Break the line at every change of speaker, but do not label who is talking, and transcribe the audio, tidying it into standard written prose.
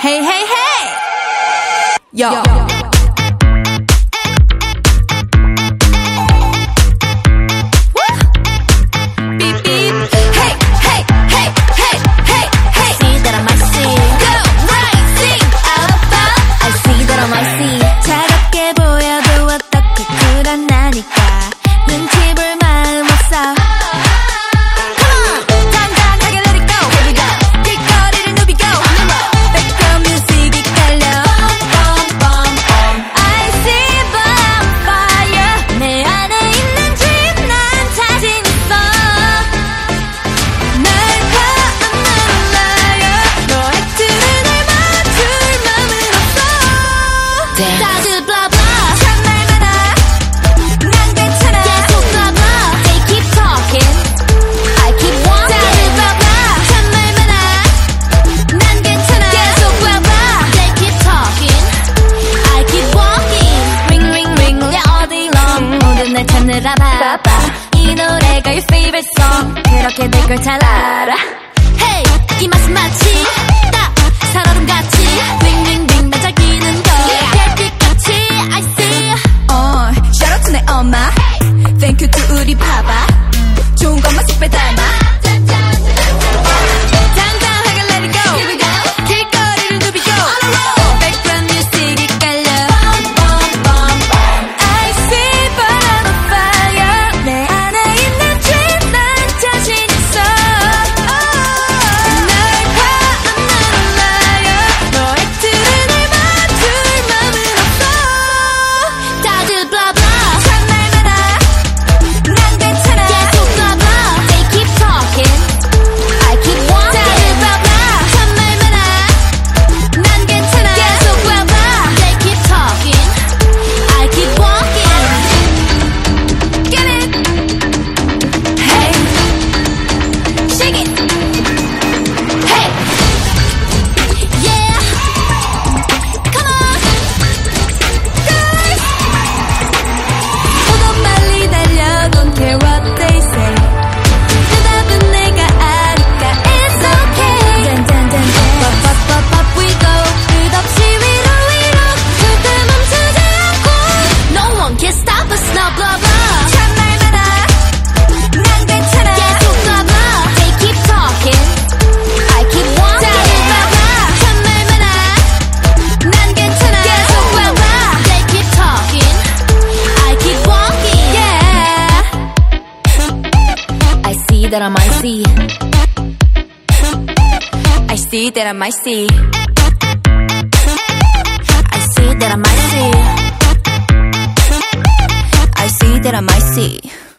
Hey, hey, hey! Yo. Beep, beep. Hey, hey, hey, hey, hey, hey. I see that I might see. Go, right, sing, about. I see that I might see. 차갑게 보여도 어떻게 그러나니까 눈치 볼 마음 없어. 다들 blah blah 참 말 많아 난 괜찮아 계속 blah blah they keep talking I keep walking 다들 blah blah 참 말 많아 난 괜찮아 계속 blah blah they keep talking I keep walking ring ring ring 울려 all day long 모든 날 찾느라 바빠 이 노래가 your favorite song 그렇게 될 걸 잘 알아 Hey 이 맛은 마치 딱 살얼음 같이 ring ring ring 난 잘 끼는 거 엄마 Thank you to 우리 파바 좋은 것만 쏙 빼닮아 당당하게 let it go Here we go 길거리를 누비고 On the road Background music이 깔려 I see burn on fire 내 안에 있는 dream 난 자신 있어 날 봐 I'm not a liar 너의 틀에 날 맞출 맘은 없어 다들 blah blah that I might see. I see that I might see. I see that I might see. I see that I might see.